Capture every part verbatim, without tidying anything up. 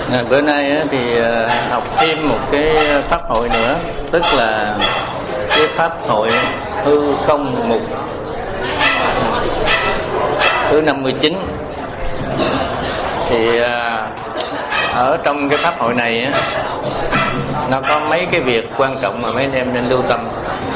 À, bữa nay á, thì à, học thêm một cái pháp hội nữa, tức là cái pháp hội hư không mục thứ năm mươi chín. Thì à, ở trong cái pháp hội này á, nó có mấy cái việc quan trọng mà mấy anh em nên lưu tâm.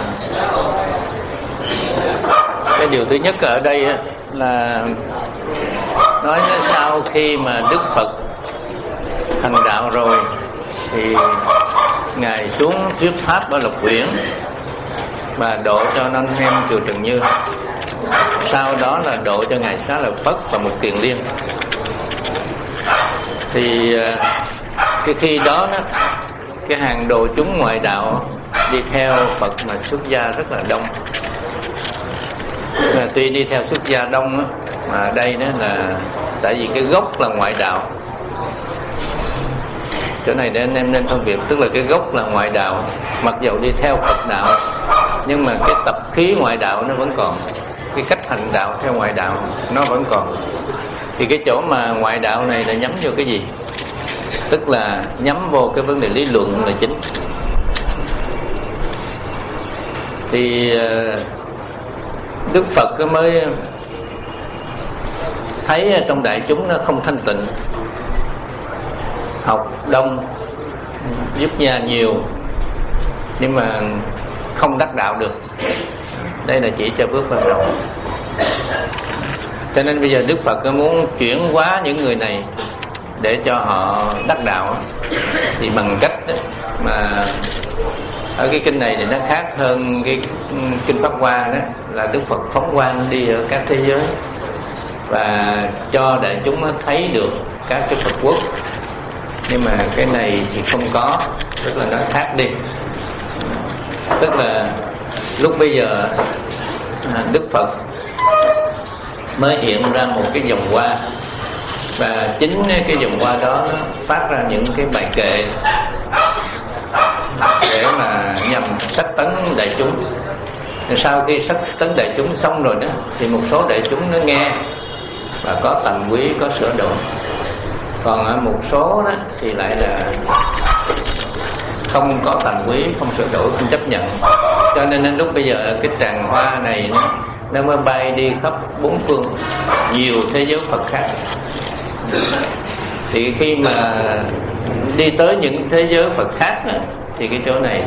Cái điều thứ nhất ở đây á, là nói sau khi mà Đức Phật thành đạo rồi thì Ngài xuống thuyết pháp ở Lộc Uyển và độ cho anh em chùa Trần Như. Sau đó là độ cho Ngài Xá Lợi Phất và một Kiền Liên. Thì cái khi đó, đó cái hàng đồ chúng ngoại đạo đi theo Phật mà xuất gia rất là đông. Mà tuy đi theo xuất gia đông đó, mà đây đó là tại vì cái gốc là ngoại đạo. Chỗ này để anh em nên phân biệt, tức là cái gốc là ngoại đạo, mặc dầu đi theo Phật đạo nhưng mà cái tập khí ngoại đạo nó vẫn còn, cái cách hành đạo theo ngoại đạo nó vẫn còn. Thì cái chỗ mà ngoại đạo này là nhắm vô cái gì? Tức là nhắm vô cái vấn đề lý luận là chính. Thì Đức Phật mới thấy trong đại chúng nó không thanh tịnh, học đông, giúp gia nhiều nhưng mà không đắc đạo được. Đây là chỉ cho bước ban đầu. Cho nên bây giờ Đức Phật muốn chuyển hóa những người này để cho họ đắc đạo, thì bằng cách mà ở cái kinh này thì nó khác hơn cái kinh Pháp Hoa đó, là Đức Phật phóng quang đi ở các thế giới và cho đại chúng thấy được các cái Phật quốc. Nhưng mà cái này thì không có, tức là nó khác đi. Tức là lúc bây giờ Đức Phật mới hiện ra một cái vòng hoa, và chính cái vòng hoa đó nó phát ra những cái bài kệ để mà nhằm sách tấn đại chúng. Rồi sau khi sách tấn đại chúng xong rồi đó thì một số đại chúng nó nghe và có tầm quý, có sửa đổi. Còn ở một số đó thì lại là không có tầm quý, không sửa đổi, không chấp nhận. Cho nên đến lúc bây giờ cái tràng hoa này nó, nó mới bay đi khắp bốn phương, nhiều thế giới Phật khác. Thì khi mà đi tới những thế giới Phật khác đó, thì cái chỗ này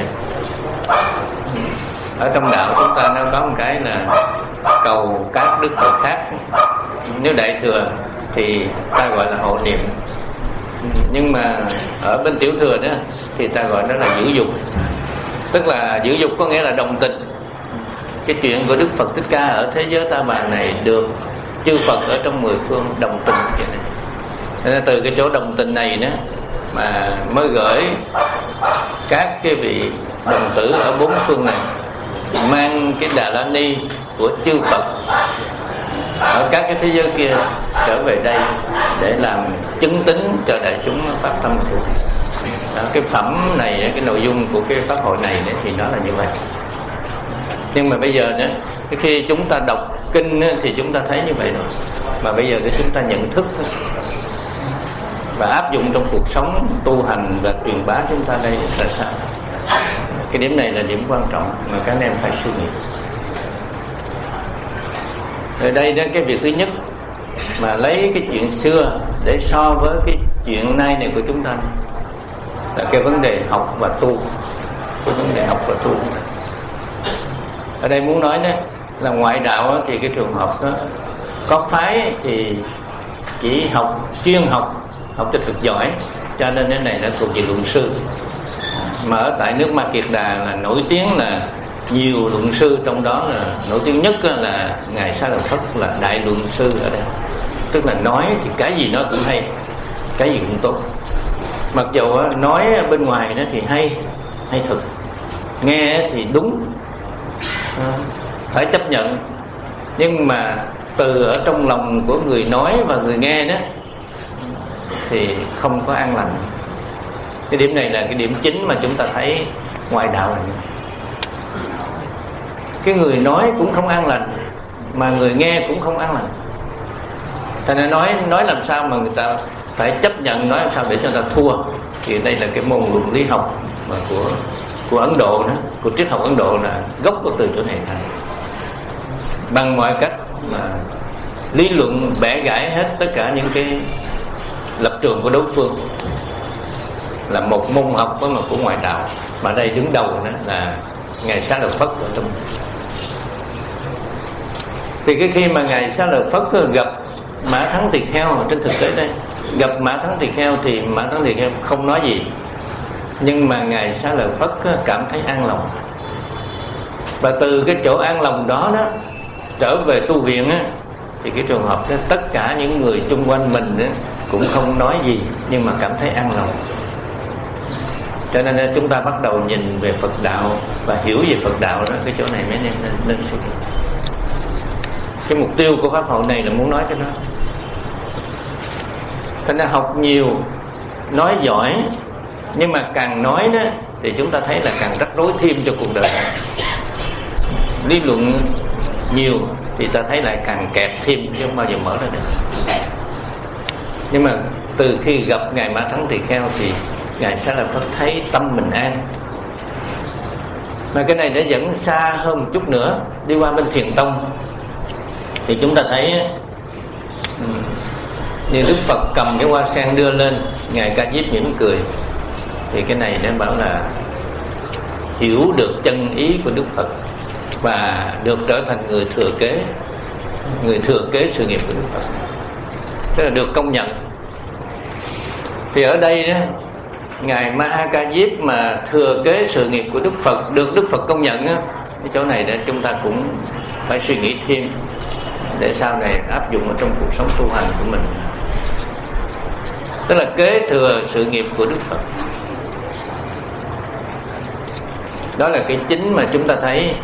ở trong đạo chúng ta nó có một cái là cầu các đức Phật khác. Nếu đại thừa thì ta gọi là hộ niệm, nhưng mà ở bên tiểu thừa đó thì ta gọi đó là giữ dục. Tức là giữ dục có nghĩa là đồng tình. Cái chuyện của Đức Phật Thích Ca ở thế giới Ta Bà này được chư Phật ở trong mười phương đồng tình vậy này. Nên từ cái chỗ đồng tình này đó mà mới gửi các cái vị đồng tử ở bốn phương này mang cái Đà La Ni của chư Phật ở các cái thế giới kia trở về đây để làm chứng tín cho đại chúng phát tâm của. Cái phẩm này, cái nội dung của cái pháp hội này thì nó là như vậy. Nhưng mà bây giờ đó, khi chúng ta đọc kinh thì chúng ta thấy như vậy rồi, mà bây giờ để chúng ta nhận thức và áp dụng trong cuộc sống tu hành và truyền bá chúng ta đây là sao? Cái điểm này là điểm quan trọng mà các anh em phải suy nghĩ. Ở đây đó, cái việc thứ nhất mà lấy cái chuyện xưa để so với cái chuyện nay này của chúng ta này, là cái vấn đề học và tu. Cái vấn đề học và tu ở đây muốn nói đó là ngoại đạo thì cái trường hợp đó có phái thì chỉ học chuyên học, học cho thật giỏi, cho nên cái này nó thuộc về luận sư. Mà ở tại nước Ma Kiệt Đà là nổi tiếng là nhiều luận sư, trong đó là nổi tiếng nhất là Ngài Xá Lợi Phất là đại luận sư ở đây. Tức là nói thì cái gì nó cũng hay, cái gì cũng tốt. Mặc dù nói bên ngoài đó thì hay, hay thật, nghe thì đúng, phải chấp nhận. Nhưng mà từ ở trong lòng của người nói và người nghe đó thì không có an lành. Cái điểm này là cái điểm chính mà chúng ta thấy ngoại đạo là như vậy. Cái người nói cũng không an lành, mà người nghe cũng không an lành. Thành ra nói nói làm sao mà người ta phải chấp nhận nói sao để cho ta thua. Thì đây là cái môn luận lý học mà của của Ấn Độ đó, của triết học Ấn Độ là gốc của từ chỗ này này. Bằng mọi cách mà lý luận bẻ gãy hết tất cả những cái lập trường của đối phương, là một môn học với một của ngoại đạo. Mà đây đứng đầu đó là ngài Xá Lợi Phất ở trong. Thì cái khi mà ngài Xá Lợi Phất gặp Mã Thắng Tỳ Kheo, trên thực tế đây gặp Mã Thắng Tỳ Kheo thì Mã Thắng Tỳ Kheo không nói gì, nhưng mà ngài Xá Lợi Phất cảm thấy an lòng. Và từ cái chỗ an lòng đó đó trở về tu viện á, thì cái trường hợp đó tất cả những người chung quanh mình đó cũng không nói gì, nhưng mà cảm thấy an lòng. Cho nên chúng ta bắt đầu nhìn về Phật đạo và hiểu về Phật đạo đó, cái chỗ này mới nên nên, nên suy nghĩ. Cái mục tiêu của pháp hội này là muốn nói cho nó. Thành ra học nhiều, nói giỏi, nhưng mà càng nói đó thì chúng ta thấy là càng rắc rối thêm cho cuộc đời. Lý luận nhiều thì ta thấy lại càng kẹp thêm chứ không bao giờ mở ra được. Nhưng mà từ khi gặp ngài Mã Thắng Tỳ Kheo thì ngài Xá Lợi Phất thấy tâm mình an. Mà cái này đã dẫn xa hơn một chút nữa, đi qua bên Thiền Tông thì chúng ta thấy như Đức Phật cầm cái hoa sen đưa lên, ngài Ca Diếp mỉm cười. Thì cái này để bảo là hiểu được chân ý của Đức Phật và được trở thành người thừa kế, người thừa kế sự nghiệp của Đức Phật, tức là được công nhận. Thì ở đây đó, ngài Ma Ha Ca Diếp mà thừa kế sự nghiệp của Đức Phật, được Đức Phật công nhận á, cái chỗ này để chúng ta cũng phải suy nghĩ thêm để sau này áp dụng ở trong cuộc sống tu hành của mình. Tức là kế thừa sự nghiệp của Đức Phật. Đó là cái chính mà chúng ta thấy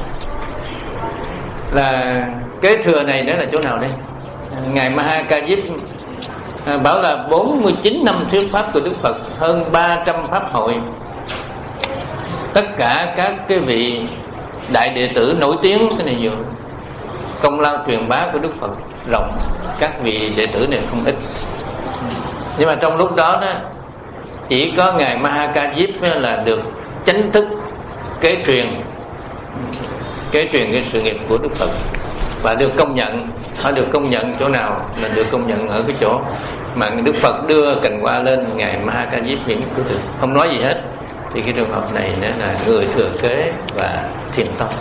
là kế thừa này. Đó là chỗ nào đây? Ngài Ma Ha Ca Diếp bảo là bốn mươi chín năm thuyết pháp của Đức Phật, hơn ba trăm pháp hội, tất cả các cái vị đại đệ tử nổi tiếng, cái này nhiều công lao truyền bá của Đức Phật rộng, các vị đệ tử này không ít. Nhưng mà trong lúc đó đó chỉ có ngài Ma Ha Ca Diếp là được chính thức kế truyền kế truyền cái sự nghiệp của Đức Phật và được công nhận. Họ được công nhận chỗ nào? Là được công nhận ở cái chỗ mà Đức Phật đưa cành hoa lên, ngài Ma Ha Ca Diếp mỉm cười, không nói gì hết. Thì cái trường hợp này nữa là người thừa kế và Thiền Tông.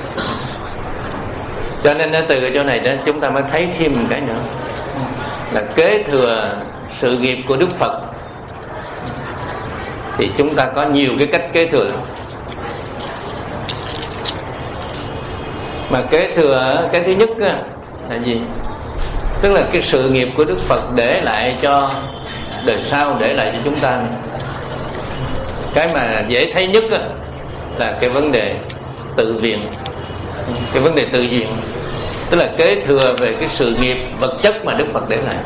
Cho nên từ cái chỗ này đó chúng ta mới thấy thêm một cái nữa là kế thừa sự nghiệp của Đức Phật. Thì chúng ta có nhiều cái cách kế thừa. Mà kế thừa cái thứ nhất là gì? Tức là cái sự nghiệp của Đức Phật để lại cho đời sau, để lại cho chúng ta. Cái mà dễ thấy nhất là cái vấn đề tự viện, cái vấn đề tự viện, tức là kế thừa về cái sự nghiệp vật chất mà Đức Phật để lại.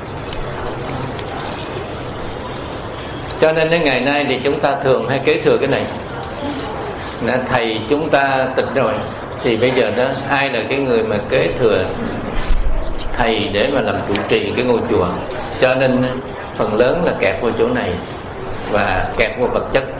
Cho nên đến ngày nay thì chúng ta thường hay kế thừa cái này. Thầy chúng ta tịch rồi thì bây giờ đó ai là cái người mà kế thừa thầy để mà làm trụ trì cái ngôi chùa. Cho nên phần lớn là kẹt vào chỗ này và kẹt vào vật chất.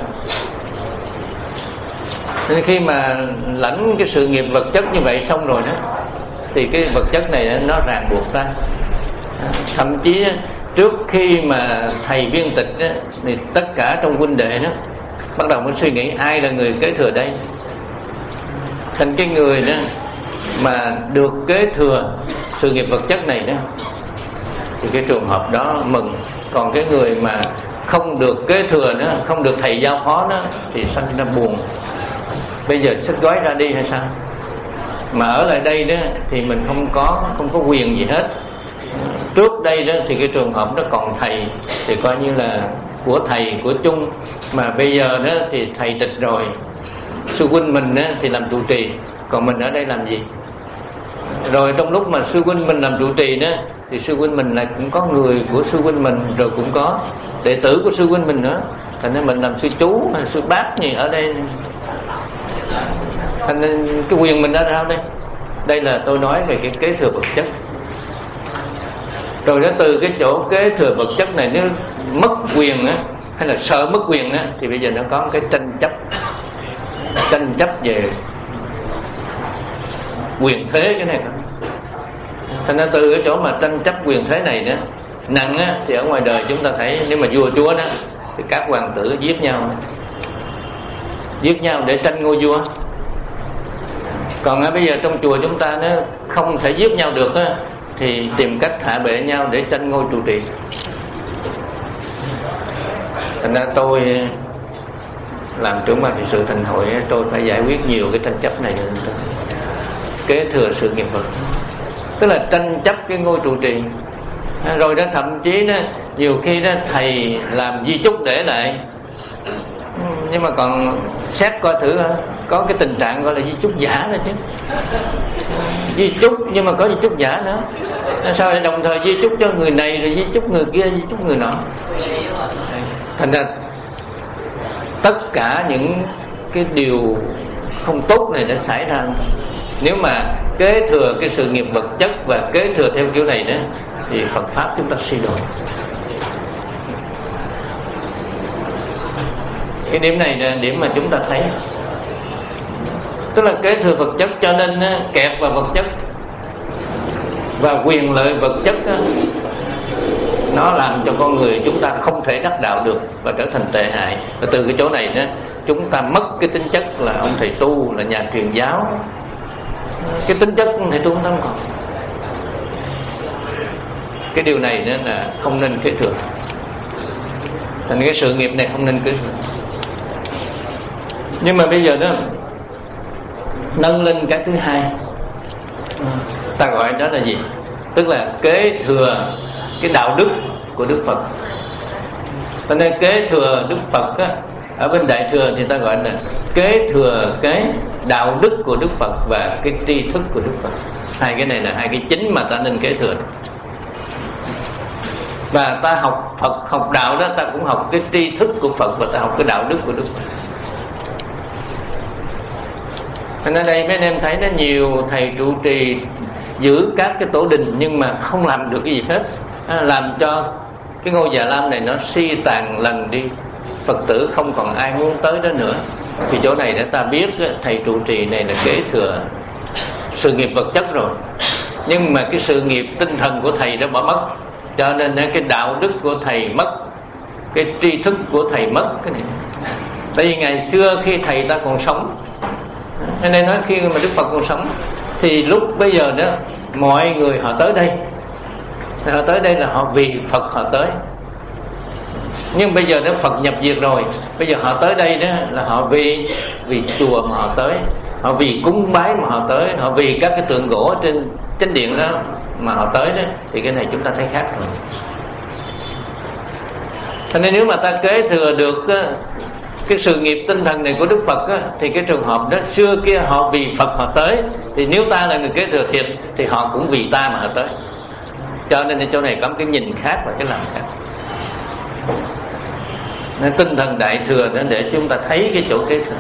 Nên khi mà lãnh cái sự nghiệp vật chất như vậy xong rồi đó thì cái vật chất này nó ràng buộc ta. Thậm chí trước khi mà thầy viên tịch đó, thì tất cả trong huynh đệ đó bắt đầu mới suy nghĩ ai là người kế thừa đây. Thành cái người đó mà được kế thừa sự nghiệp vật chất này đó thì cái trường hợp đó mừng. Còn cái người mà không được kế thừa nữa, không được thầy giao phó đó thì sanh ra buồn. Bây giờ xách gói ra đi hay sao? Mà ở lại đây đó thì mình không có không có quyền gì hết. Trước đây đó thì cái trường hợp đó còn thầy thì coi như là của thầy, của chung. Mà bây giờ đó thì thầy tịch rồi, sư huynh mình đó thì làm trụ trì, còn mình ở đây làm gì? Rồi trong lúc mà sư huynh mình làm trụ trì đó thì sư huynh mình là cũng có người của sư huynh mình, rồi cũng có đệ tử của sư huynh mình nữa. Thành nên mình làm sư chú hay sư bác gì ở đây. Thành nên cái quyền mình ở đâu đây? Đây là tôi nói về cái kế thừa vật chất. Rồi nó từ cái chỗ kế thừa vật chất này nó mất quyền á, hay là sợ mất quyền á, thì bây giờ nó có một cái tranh chấp, tranh chấp về quyền thế cái này. Thành ra từ cái chỗ mà tranh chấp quyền thế này nữa nặng á, thì ở ngoài đời chúng ta thấy nếu mà vua chúa đó thì các hoàng tử giết nhau, giết nhau để tranh ngôi vua. Còn á, bây giờ trong chùa chúng ta nó không thể giết nhau được á, thì tìm cách hạ bệ nhau để tranh ngôi trụ trì. Thành ra tôi làm trưởng ban trị sự thành hội, tôi phải giải quyết nhiều cái tranh chấp này. Kế thừa sự nghiệp vật, tức là tranh chấp cái ngôi trụ trì. Rồi đó thậm chí đó nhiều khi đó thầy làm di chúc để lại, nhưng mà còn xét coi thử có cái tình trạng gọi là di chúc giả nữa chứ. Di chúc nhưng mà có di chúc giả nữa, sao lại đồng thời di chúc cho người này rồi di chúc người kia, di chúc người nọ. Thành ra tất cả những cái điều không tốt này đã xảy ra. Nếu mà kế thừa cái sự nghiệp vật chất và kế thừa theo kiểu này đó, thì Phật pháp chúng ta suy đồi. Cái điểm này là điểm mà chúng ta thấy, tức là kế thừa vật chất, cho nên kẹt vào vật chất và quyền lợi vật chất đó, nó làm cho con người chúng ta không thể đắc đạo được và trở thành tệ hại. Và từ cái chỗ này đó, chúng ta mất cái tính chất là ông thầy tu, là nhà truyền giáo. Cái tính chất ông thầy tu không còn. Cái điều này đó là không nên kế thừa. Thành cái sự nghiệp này không nên kế thừa. Nhưng mà bây giờ đó nâng lên cái thứ hai, ta gọi đó là gì? Tức là kế thừa cái đạo đức của Đức Phật. Cho nên kế thừa Đức Phật á, ở bên Đại Thừa thì ta gọi là kế thừa cái đạo đức của Đức Phật và cái tri thức của Đức Phật. Hai cái này là hai cái chính mà ta nên kế thừa. Và ta học Phật, học đạo đó, ta cũng học cái tri thức của Phật và ta học cái đạo đức của Đức Phật. Thành ra đây mấy anh em thấy nó nhiều thầy trụ trì giữ các cái tổ đình nhưng mà không làm được cái gì hết, làm cho cái ngôi Già Lam này nó suy tàn lần đi, Phật tử không còn ai muốn tới đó nữa. Thì chỗ này để ta biết thầy trụ trì này là kế thừa sự nghiệp vật chất rồi, nhưng mà cái sự nghiệp tinh thần của thầy đã bỏ mất, cho nên cái đạo đức của thầy mất, cái tri thức của thầy mất cái này. Tại vì ngày xưa khi thầy ta còn sống, nên nói khi mà Đức Phật còn sống thì lúc bây giờ đó mọi người họ tới đây, họ tới đây là họ vì Phật họ tới. Nhưng bây giờ đó Phật nhập diệt rồi, bây giờ họ tới đây đó là họ vì vì chùa mà họ tới, họ vì cúng bái mà họ tới, họ vì các cái tượng gỗ trên chánh điện đó mà họ tới đó. Thì cái này chúng ta thấy khác rồi. Cho nên nếu mà ta kế thừa được cái sự nghiệp tinh thần này của Đức Phật á, thì cái trường hợp đó xưa kia họ vì Phật họ tới, thì nếu ta là người kế thừa thiệt thì họ cũng vì ta mà họ tới. Cho nên chỗ này có một cái nhìn khác và cái làm khác. Nên tinh thần Đại Thừa đó để chúng ta thấy cái chỗ kế thừa.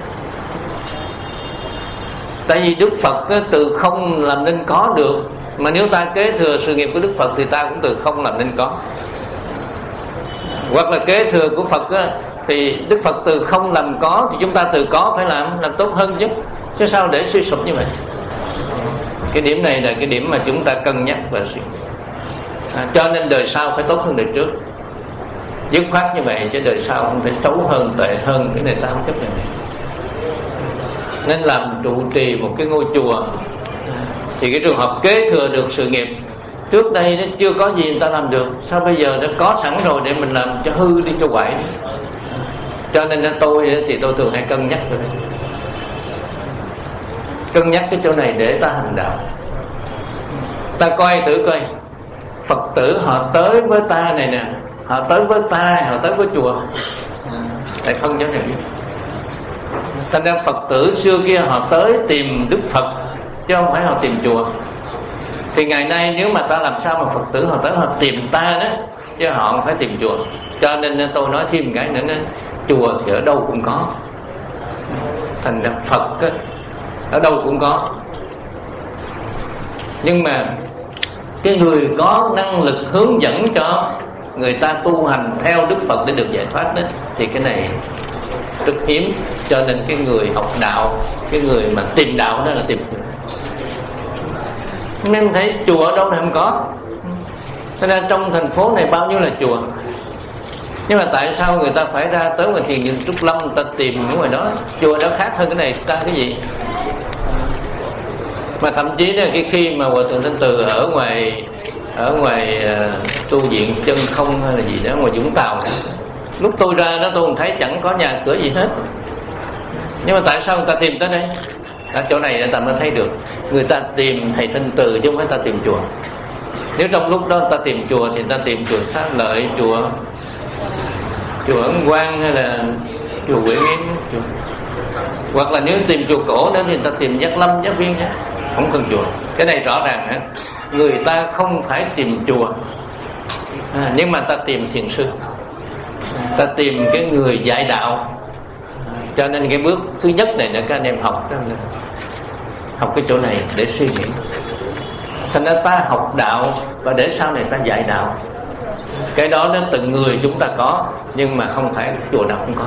Tại vì Đức Phật á, từ không làm nên có được, mà nếu ta kế thừa sự nghiệp của Đức Phật thì ta cũng từ không làm nên có. Hoặc là kế thừa của Phật á, thì Đức Phật từ không làm có, thì chúng ta từ có phải làm làm tốt hơn chứ, chứ sao để suy sụp như vậy. Cái điểm này là cái điểm mà chúng ta cân nhắc và suy à, cho nên đời sau phải tốt hơn đời trước, dứt khoát như vậy, chứ đời sau không thể xấu hơn, tệ hơn, cái này ta không chấp nhận. Nên làm trụ trì một cái ngôi chùa thì cái trường hợp kế thừa được sự nghiệp trước đây nó chưa có gì người ta làm được, sao bây giờ nó có sẵn rồi để mình làm cho hư đi cho quậy. Cho nên tôi thì tôi thường hay cân nhắc rồi đấy. Cân nhắc cái chỗ này để ta hành đạo. Ta coi thử coi Phật tử họ tới với ta này nè, họ tới với ta, họ tới với chùa, tại phân chỗ này. Thành ra Phật tử xưa kia họ tới tìm Đức Phật chứ không phải họ tìm chùa. Thì ngày nay nếu mà ta làm sao mà Phật tử họ tới họ tìm ta đó, chứ họ không phải tìm chùa. Cho nên tôi nói thêm cái nữa, chùa thì ở đâu cũng có, thành ra Phật á, ở đâu cũng có. Nhưng mà cái người có năng lực hướng dẫn cho người ta tu hành theo Đức Phật để được giải thoát đó, thì cái này rất hiếm. Cho nên cái người học đạo, cái người mà tìm đạo đó là tìm chùa. Nên thấy chùa ở đâu này không có. Thế nên trong thành phố này bao nhiêu là chùa, nhưng mà tại sao người ta phải ra tới ngoài thiền viện Trúc Lâm, người ta tìm những ngoài đó? Chùa đó khác hơn cái này ta cái gì? Mà thậm chí là cái khi mà Hòa Thượng Thanh Từ ở ngoài ở ngoài uh, tu viện Chân Không hay là gì đó, ngoài Vũng Tàu đó, lúc tôi ra đó tôi còn thấy chẳng có nhà cửa gì hết. Nhưng mà tại sao người ta tìm tới đây? Ở chỗ này người ta mới thấy được người ta tìm thầy Thanh Từ chứ không phải ta tìm chùa. Nếu trong lúc đó ta tìm chùa thì ta tìm chùa Xá Lợi, chùa chùa Ấn Quang hay là chùa Quỷ Yến, chùa... hoặc là nếu tìm chùa cổ đó thì ta tìm Giác Lâm, Giác Viên nhé, không cần chùa. Cái này rõ ràng á, người ta không phải tìm chùa, à, nhưng mà ta tìm thiền sư, ta tìm cái người dạy đạo. Cho nên cái bước thứ nhất này là các anh em học học cái chỗ này để suy nghĩ. Thành ra ta học đạo và để sau này ta dạy đạo. Cái đó đến từng người chúng ta có, nhưng mà không phải chùa nào cũng có.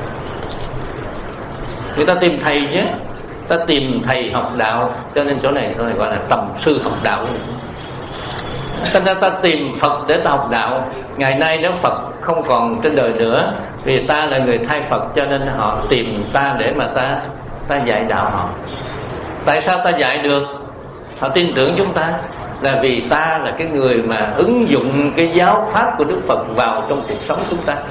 Người ta tìm thầy chứ, ta tìm thầy học đạo. Cho nên chỗ này tôi gọi là tầm sư học đạo. Thành ra ta tìm Phật để ta học đạo. Ngày nay nếu Phật không còn trên đời nữa, vì ta là người thay Phật, cho nên họ tìm ta để mà ta ta dạy đạo họ. Tại sao ta dạy được? Họ tin tưởng chúng ta là vì ta là cái người mà ứng dụng cái giáo pháp của Đức Phật vào trong cuộc sống chúng ta,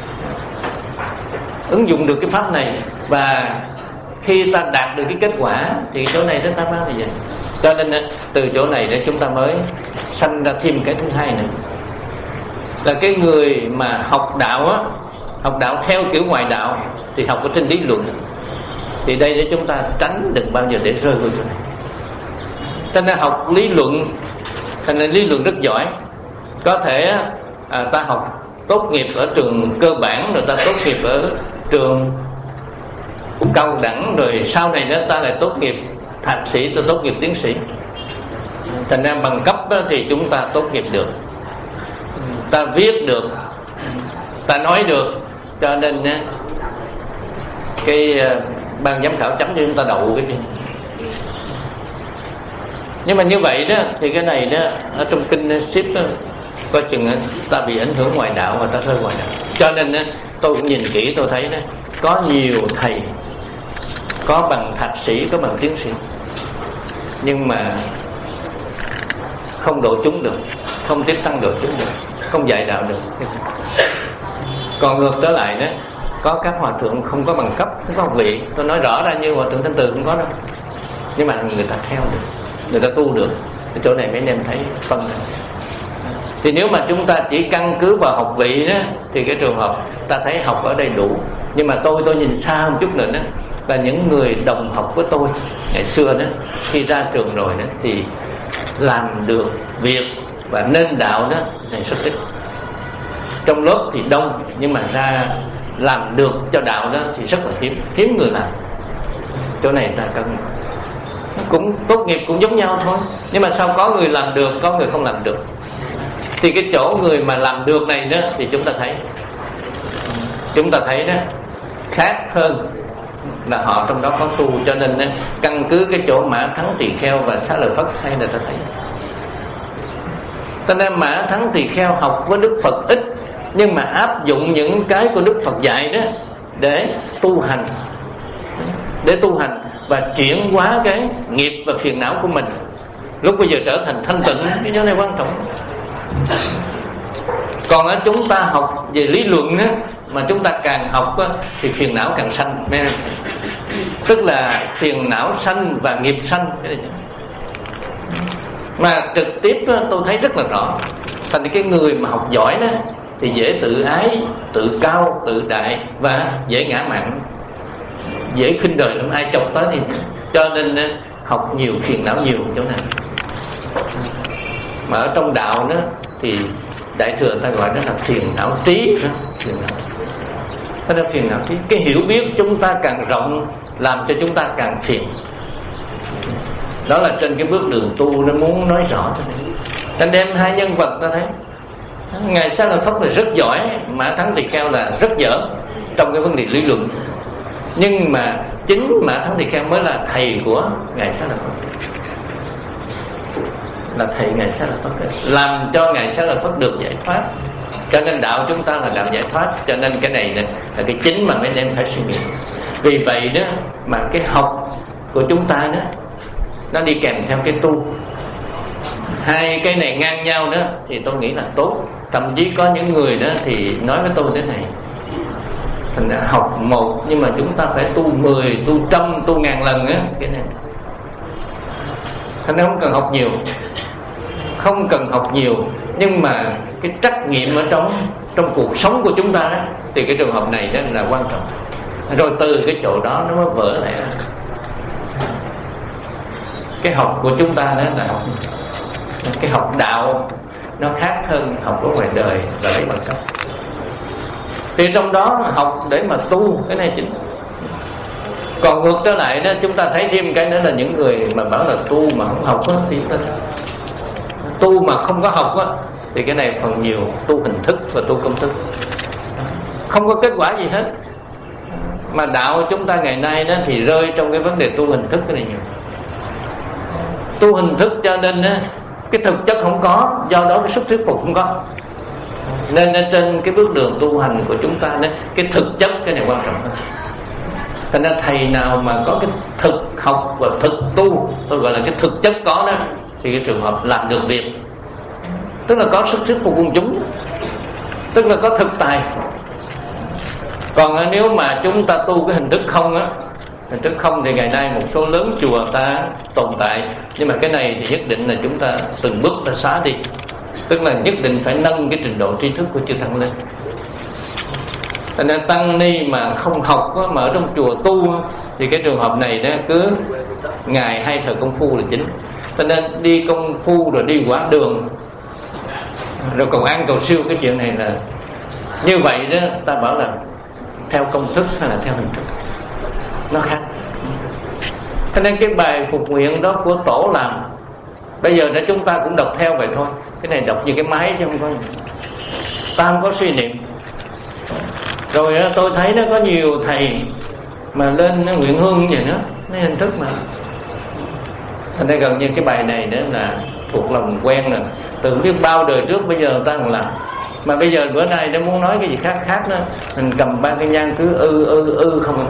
ứng dụng được cái pháp này, và khi ta đạt được cái kết quả thì chỗ này đến ta mang là gì? Cho nên từ chỗ này để chúng ta mới sanh ra thêm cái thứ hai này, là cái người mà học đạo á, học đạo theo kiểu ngoại đạo thì học ở trên lý luận. Thì đây để chúng ta tránh đừng bao giờ để rơi vào chỗ này. Cho nên học lý luận, thành ra lý luận rất giỏi. Có thể à, ta học tốt nghiệp ở trường cơ bản, rồi ta tốt nghiệp ở trường cao đẳng, rồi sau này đó ta lại tốt nghiệp thạc sĩ, ta tốt nghiệp tiến sĩ. Thành ra bằng cấp đó thì chúng ta tốt nghiệp được, ta viết được, ta nói được. Cho nên cái ban giám khảo chấm cho chúng ta đậu cái gì. Nhưng mà như vậy đó thì cái này đó ở trong kinh ship đó, coi chừng ta bị ảnh hưởng ngoại đạo và ta rơi ngoại đạo. Cho nên đó, tôi cũng nhìn kỹ tôi thấy đó, có nhiều thầy có bằng thạc sĩ, có bằng tiến sĩ, nhưng mà không độ chúng được, không tiếp tăng độ chúng được, không dạy đạo được. Còn ngược trở lại đó, có các hòa thượng không có bằng cấp, không có học vị. Tôi nói rõ ra như hòa thượng Thanh Từ không có đâu, nhưng mà người ta theo được, người ta tu được. Cái chỗ này mấy anh em thấy phân này. Thì nếu mà chúng ta chỉ căn cứ vào học vị đó, thì cái trường hợp ta thấy học ở đây đủ. Nhưng mà tôi tôi nhìn xa một chút nữa đó, là những người đồng học với tôi ngày xưa đó, khi ra trường rồi đó thì làm được việc và nên đạo đó này rất ít. Trong lớp thì đông, nhưng mà ra làm được cho đạo đó thì rất là hiếm, hiếm người làm. Chỗ này ta cần cũng tốt nghiệp cũng giống nhau thôi, nhưng mà sao có người làm được, có người không làm được. Thì cái chỗ người mà làm được này đó thì chúng ta thấy chúng ta thấy đó khác hơn là họ trong đó có tu. Cho nên đó, căn cứ cái chỗ Mã Thắng Tỳ Kheo và Xá Lợi Phất hay là ta thấy. Cho nên Mã Thắng Tỳ Kheo học với Đức Phật ít, nhưng mà áp dụng những cái của Đức Phật dạy đó để tu hành, để tu hành và chuyển hóa cái nghiệp và phiền não của mình. Lúc bây giờ trở thành thanh tịnh, cái chỗ này quan trọng. Còn ở chúng ta học về lý luận á, mà chúng ta càng học á, thì phiền não càng sanh. Tức là phiền não sanh và nghiệp sanh. Mà trực tiếp á, tôi thấy rất là rõ. Thành cái người mà học giỏi đó thì dễ tự ái, tự cao, tự đại và dễ ngã mạn, dễ khinh đời lắm, ai chọc tới thì. Cho nên học nhiều phiền não nhiều chỗ này. Mà ở trong đạo đó thì Đại thừa ta gọi đó là phiền não trí đó. Phiền não. Đó là phiền não trí. Cái hiểu biết chúng ta càng rộng làm cho chúng ta càng phiền. Đó là trên cái bước đường tu nó muốn nói rõ thế này. Ta đem hai nhân vật ta thấy Ngài Xá Lợi Phất là rất giỏi, Mã Thắng Tỳ Kheo là rất dở trong cái vấn đề lý luận. Nhưng mà chính Mã Thắng Tỳ Kheo mới là thầy của Ngài Xá Lợi Phất, là thầy Ngài Xá Lợi Phất, làm cho Ngài Xá Lợi Phất được giải thoát. Cho nên đạo chúng ta là đạo giải thoát. Cho nên cái này là cái chính mà mấy anh em phải suy nghĩ. Vì vậy đó mà cái học của chúng ta đó nó đi kèm theo cái tu. Hai cái này ngang nhau đó thì tôi nghĩ là tốt. Thậm chí có những người đó thì nói với tôi thế này: thành ra học một nhưng mà chúng ta phải tu mười, tu trăm, tu ngàn lần á. Cái này thành ra không cần học nhiều, không cần học nhiều, nhưng mà cái trách nhiệm ở trong trong cuộc sống của chúng ta đó, thì cái trường hợp này đó là quan trọng. Rồi từ cái chỗ đó nó mới vỡ lại. Cái học của chúng ta đó là học, cái học đạo nó khác hơn học ở ngoài đời là lấy bằng cấp. Thì trong đó học để mà tu, cái này chính. Còn ngược trở lại đó, chúng ta thấy thêm cái nữa là những người mà bảo là tu mà không học đó, thì tu mà không có học đó, thì cái này phần nhiều tu hình thức và tu công thức, không có kết quả gì hết. Mà đạo chúng ta ngày nay đó thì rơi trong cái vấn đề tu hình thức cái này nhiều. Tu hình thức cho nên đó, cái thực chất không có, do đó cái sức thuyết phục không có. Nên ở trên cái bước đường tu hành của chúng ta đó, cái thực chất cái này quan trọng hơn. Thành ra thầy nào mà có cái thực học và thực tu, tôi gọi là cái thực chất có đó, thì cái trường hợp làm được việc, tức là có sức thuyết phục quần chúng, tức là có thực tài. Còn nếu mà chúng ta tu cái hình thức không á, hình thức không thì ngày nay một số lớn chùa ta tồn tại, nhưng mà cái này thì nhất định là chúng ta từng bước ta xóa đi, tức là nhất định phải nâng cái trình độ tri thức của chư tăng lên. Thành ra tăng ni mà không học á, mà ở trong chùa tu á, thì cái trường hợp này đó cứ ngày hay thời công phu là chính. Cho nên đi công phu rồi đi quãng đường rồi cầu ăn cầu siêu, cái chuyện này là như vậy đó, ta bảo là theo công thức hay là theo hình thức nó khác. Cho nên cái bài phục nguyện đó của tổ làm, bây giờ đó chúng ta cũng đọc theo vậy thôi. Cái này đọc như cái máy chứ không có, ta không có suy niệm. Rồi tôi thấy nó có nhiều thầy mà lên nó nguyện hương vậy đó, nó hình thức mà. Thành ra gần như cái bài này đó là thuộc lòng quen rồi, từ biết bao đời trước bây giờ người ta còn làm. Mà bây giờ bữa nay nó muốn nói cái gì khác khác đó, mình cầm ba cái nhang cứ ư ư ư không.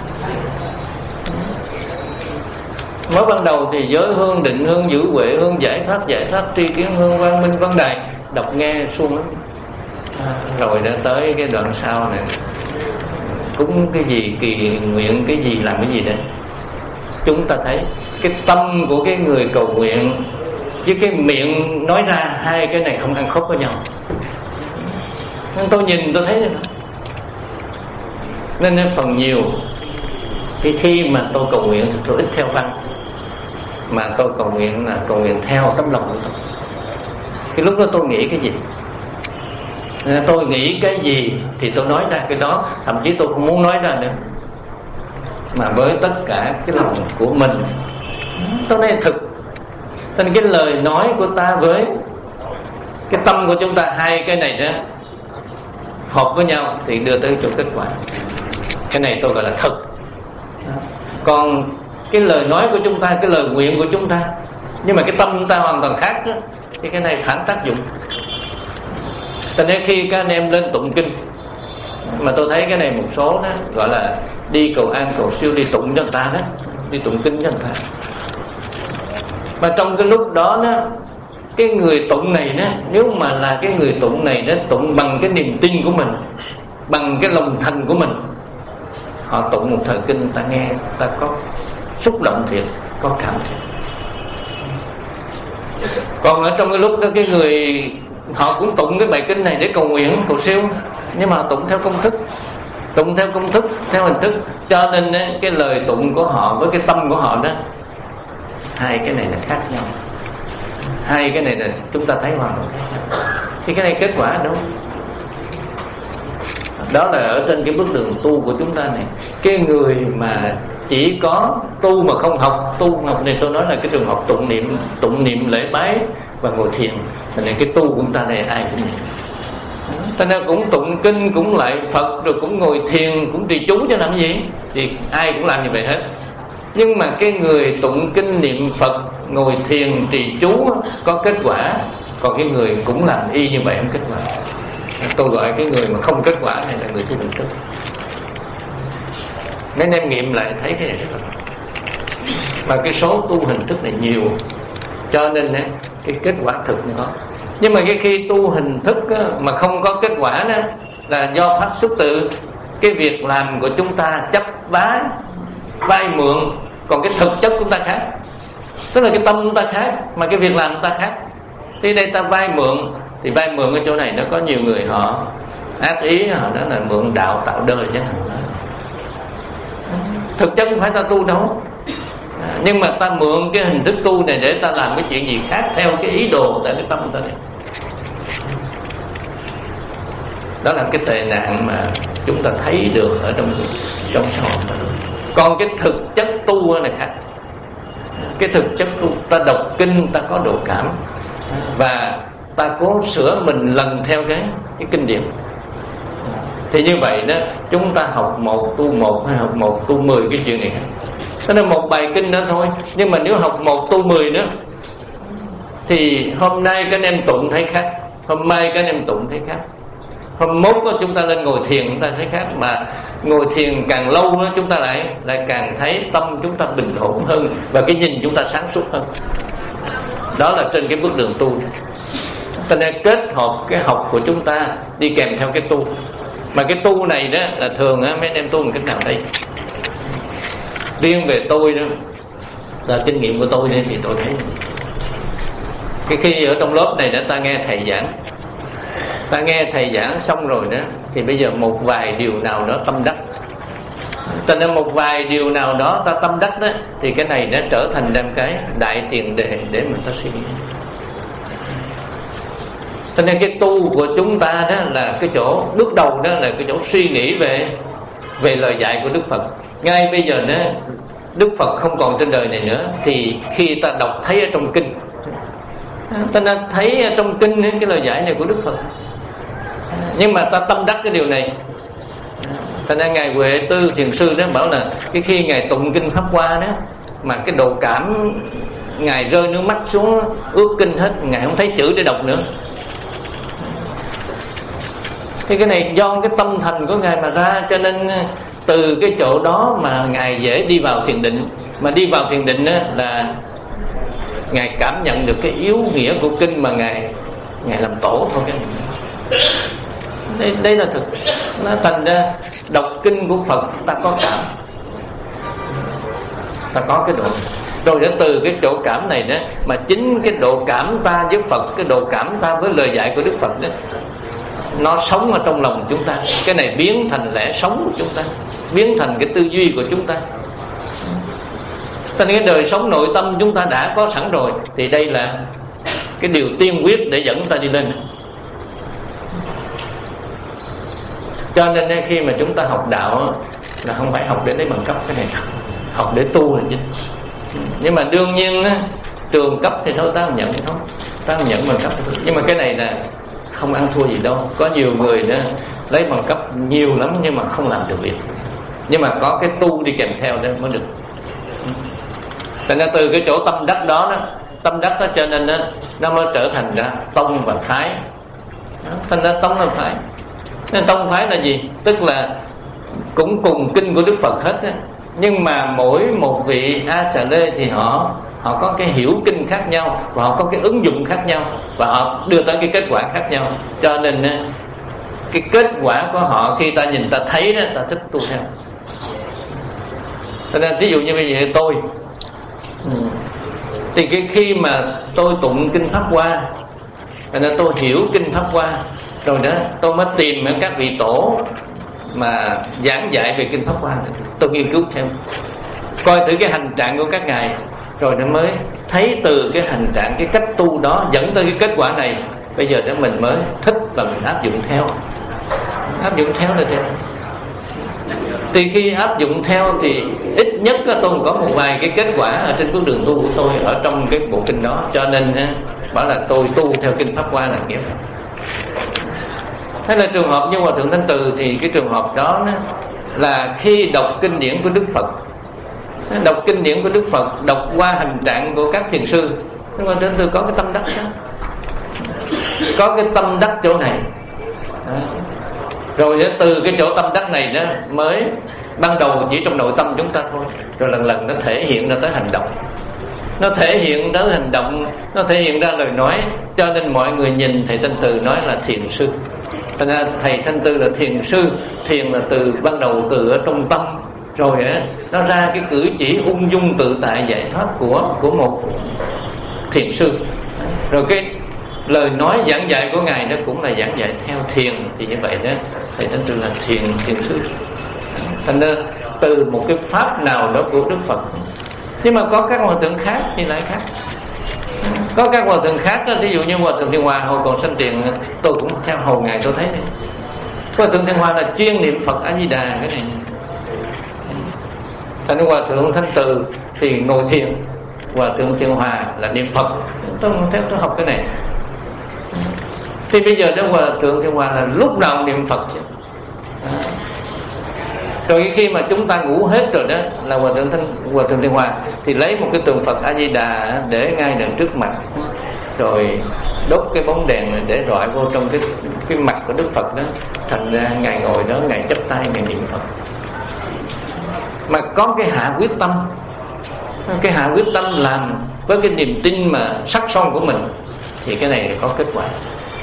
Mới ban đầu thì giới hương, định hương, giữ huệ hương, giải thoát, giải thoát, tri kiến hương, quang minh, văn đài, đọc nghe suông lắm. À, rồi đã tới cái đoạn sau này, cúng cái gì, kỳ nguyện cái gì, làm cái gì đấy. Chúng ta thấy cái tâm của cái người cầu nguyện với cái miệng nói ra, hai cái này không ăn khớp với nhau. Nên tôi nhìn tôi thấy rồi. Nên nên phần nhiều cái khi mà tôi cầu nguyện thì tôi ít theo văn, mà tôi cầu nguyện là cầu nguyện theo tấm lòng của tôi. Cái lúc đó tôi nghĩ cái gì, tôi nghĩ cái gì thì tôi nói ra cái đó, thậm chí tôi không muốn nói ra nữa, mà với tất cả cái lòng của mình. Tôi nói thực, nên cái lời nói của ta với cái tâm của chúng ta, hai cái này đó hợp với nhau thì đưa tới chỗ kết quả. Cái này tôi gọi là thực. Còn cái lời nói của chúng ta, cái lời nguyện của chúng ta, nhưng mà cái tâm chúng ta hoàn toàn khác đó, thì cái này phản tác dụng. Cho nên khi các anh em lên tụng kinh, mà tôi thấy cái này một số đó gọi là đi cầu an cầu siêu, đi tụng cho người ta đó, đi tụng kinh cho người ta. Mà trong cái lúc đó đó, cái người tụng này đó, nếu mà là cái người tụng này đó tụng bằng cái niềm tin của mình, bằng cái lòng thành của mình, họ tụng một thời kinh, ta nghe ta có xúc động thiệt, có cảm thiệt. Còn ở trong cái lúc đó cái người họ cũng tụng cái bài kinh này để cầu nguyện cầu siêu, nhưng mà tụng theo công thức, tụng theo công thức, theo hình thức. Cho nên cái lời tụng của họ với cái tâm của họ đó, hai cái này là khác nhau. Hai cái này là chúng ta thấy hoàn toàn khác nhau. Thì cái này kết quả đâu? Đó là ở trên cái bước đường tu của chúng ta này. Cái người mà chỉ có tu mà không học, tu không học này tôi nói là cái trường hợp tụng niệm, tụng niệm lễ bái và ngồi thiền. Thành nên cái tu của chúng ta này ai cũng vậy. Thành nên cũng tụng kinh, cũng lại Phật, rồi cũng ngồi thiền, cũng trì chú cho làm gì? Thì ai cũng làm như vậy hết. Nhưng mà cái người tụng kinh niệm Phật, ngồi thiền trì chú có kết quả, còn cái người cũng làm y như vậy không kết quả. Tôi gọi cái người mà không kết quả này là người tu hình thức. Mấy anh em nghiệm lại thấy cái này rất là, mà cái số tu hình thức này nhiều, cho nên cái kết quả thực nó có. Nhưng mà cái khi tu hình thức mà không có kết quả đó là do phát xuất từ cái việc làm của chúng ta chấp vá, vay mượn. Còn cái thực chất của chúng ta khác, tức là cái tâm chúng ta khác, mà cái việc làm chúng ta khác. Thì đây ta vay mượn, thì vay mượn ở chỗ này nó có nhiều người họ ác ý, họ nói là mượn đạo tạo đời chứ. Thực chất không phải ta tu đâu, nhưng mà ta mượn cái hình thức tu này để ta làm cái chuyện gì khác theo cái ý đồ tại cái tâm ta này. Đó là cái tệ nạn mà chúng ta thấy được ở trong trong xã hội ta. Còn cái thực chất tu này khác. Cái thực chất tu, ta đọc kinh ta có độ cảm, và ta cố sửa mình lần theo cái cái kinh điển. Thì như vậy đó, chúng ta học một tu một hay học một tu mười cái chuyện này. Cho nên một bài kinh nữa thôi, nhưng mà nếu học một tu mười nữa thì hôm nay các anh em tụng thấy khác, hôm mai các anh em tụng thấy khác, hôm mốt đó chúng ta lên ngồi thiền chúng ta thấy khác. Mà ngồi thiền càng lâu đó, chúng ta lại lại càng thấy tâm chúng ta bình ổn hơn, và cái nhìn chúng ta sáng suốt hơn. Đó là trên cái bước đường tu. Cho nên kết hợp cái học của chúng ta đi kèm theo cái tu. Mà cái tu này đó là thường á, mấy anh em tu một cách nào đây. Riêng về tôi đó, là kinh nghiệm của tôi đây, thì tôi thấy cái khi ở trong lớp này đó, ta nghe thầy giảng, ta nghe thầy giảng xong rồi đó, thì bây giờ một vài điều nào đó tâm đắc. Cho nên một vài điều nào đó ta tâm đắc đó, thì cái này nó trở thành đem cái đại tiền đề để mà ta suy nghĩ. Cho nên cái tu của chúng ta đó là cái chỗ bước đầu, đó là cái chỗ suy nghĩ về về lời dạy của Đức Phật. Ngay bây giờ đó, Đức Phật không còn trên đời này nữa, thì khi ta đọc thấy ở trong kinh, ta đã thấy ở trong kinh cái lời dạy này của Đức Phật, nhưng mà ta tâm đắc cái điều này. Thành ra Ngài Huệ Tư Thiền Sư đó bảo là cái khi Ngài tụng kinh Pháp Hoa đó, mà cái độ cảm Ngài rơi nước mắt xuống ướt kinh hết, Ngài không thấy chữ để đọc nữa. Thì cái này do cái tâm thành của Ngài mà ra. Cho nên từ cái chỗ đó mà Ngài dễ đi vào thiền định. Mà đi vào thiền định đó là Ngài cảm nhận được cái yếu nghĩa của kinh mà Ngài Ngài làm tổ thôi. Cái đây, đây là thực. Nó thành ra đọc kinh của Phật ta có cảm, ta có cái độ. Rồi đến từ cái chỗ cảm này đó, mà chính cái độ cảm ta với Phật, cái độ cảm ta với lời dạy của Đức Phật đó, nó sống ở trong lòng chúng ta. Cái này biến thành lẽ sống của chúng ta, biến thành cái tư duy của chúng ta. Cho nên cái đời sống nội tâm chúng ta đã có sẵn rồi, thì đây là cái điều tiên quyết để dẫn ta đi lên. Cho nên khi mà chúng ta học đạo là không phải học để lấy bằng cấp, cái này học để tu là chính. Nhưng mà đương nhiên trường cấp thì thôi ta không nhận thôi, ta không nhận bằng cấp thôi. Nhưng mà cái này là không ăn thua gì đâu. Có nhiều người đó lấy bằng cấp nhiều lắm nhưng mà không làm được việc. Nhưng mà có cái tu đi kèm theo đó mới được. Thành ra từ cái chỗ tâm đắc đó, đó tâm đắc đó, cho nên đó, nó mới trở thành ra tông và phái. Thành ra tông và phái. Nên tông phái là gì? Tức là cũng cùng kinh của Đức Phật hết đó, nhưng mà mỗi một vị A Xà Lê thì họ họ có cái hiểu kinh khác nhau, và họ có cái ứng dụng khác nhau, và họ đưa tới cái kết quả khác nhau. Cho nên cái kết quả của họ khi ta nhìn ta thấy đó, ta thích tu theo. Cho nên ví dụ như bây giờ tôi thì cái khi mà tôi tụng kinh Pháp Hoa, nên tôi hiểu kinh Pháp Hoa rồi đó, tôi mới tìm các vị tổ mà giảng dạy về kinh Pháp Hoa, tôi nghiên cứu thêm, coi thử cái hành trạng của các ngài, rồi nó mới thấy từ cái hành trạng, cái cách tu đó dẫn tới cái kết quả này. Bây giờ đó mình mới thích và mình áp dụng theo. Áp dụng theo là thế. Thì khi áp dụng theo thì ít nhất là tôi có một vài cái kết quả ở trên bước đường tu của tôi ở trong cái bộ kinh đó. Cho nên bảo là tôi tu theo kinh Pháp Hoa là nghĩa. Thế là trường hợp như Hòa Thượng Thanh Từ thì cái trường hợp đó là khi đọc kinh điển của Đức Phật, đọc kinh điển của Đức Phật, đọc qua hành trạng của các thiền sư, nhưng mà Thanh Từ có cái tâm đắc đó, có cái tâm đắc chỗ này đó. Rồi từ cái chỗ tâm đắc này đó mới ban đầu chỉ trong nội tâm chúng ta thôi, rồi lần lần nó thể hiện ra tới hành động, nó thể hiện tới hành động, nó thể hiện ra lời nói. Cho nên mọi người nhìn thầy Thanh Từ nói là thiền sư. Thành ra thầy Thanh Từ là thiền sư. Thiền là từ ban đầu từ ở trong tâm, rồi á nó ra cái cử chỉ ung dung tự tại giải thoát của của một thiền sư. Rồi cái lời nói giảng dạy của ngài nó cũng là giảng dạy theo thiền. Thì như vậy đó thầy Thanh Từ là thiền thiền sư. Thành ra từ một cái pháp nào đó của Đức Phật. Nhưng mà có các hòa thượng khác thì lại khác. Có các hòa thượng khác đó, ví dụ như Hòa Thượng Thiên Hòa hồi còn sanh tiền, tôi cũng theo hầu ngài tôi thấy này. Hòa Thượng Thiên Hòa là chuyên niệm Phật A Di Đà cái này. Thành ra Hòa Thượng Thanh Từ thì ngồi thiền, Hòa Thượng Thiên Hòa là niệm Phật. Tôi không theo tôi học cái này. Thì bây giờ đó Hòa Thượng Thiên Hòa là lúc nào niệm Phật chứ. Rồi khi mà chúng ta ngủ hết rồi đó là Hòa Thượng Thanh Hòa Thượng Thiên Hòa thì lấy một cái tượng Phật A Di Đà để ngay đằng trước mặt, rồi đốt cái bóng đèn này để rọi vô trong cái cái mặt của Đức Phật đó. Thành ra ngài ngồi đó, ngài chắp tay ngài niệm Phật. Mà có cái hạ quyết tâm, cái hạ quyết tâm làm với cái niềm tin mà sắc son của mình, thì cái này có kết quả.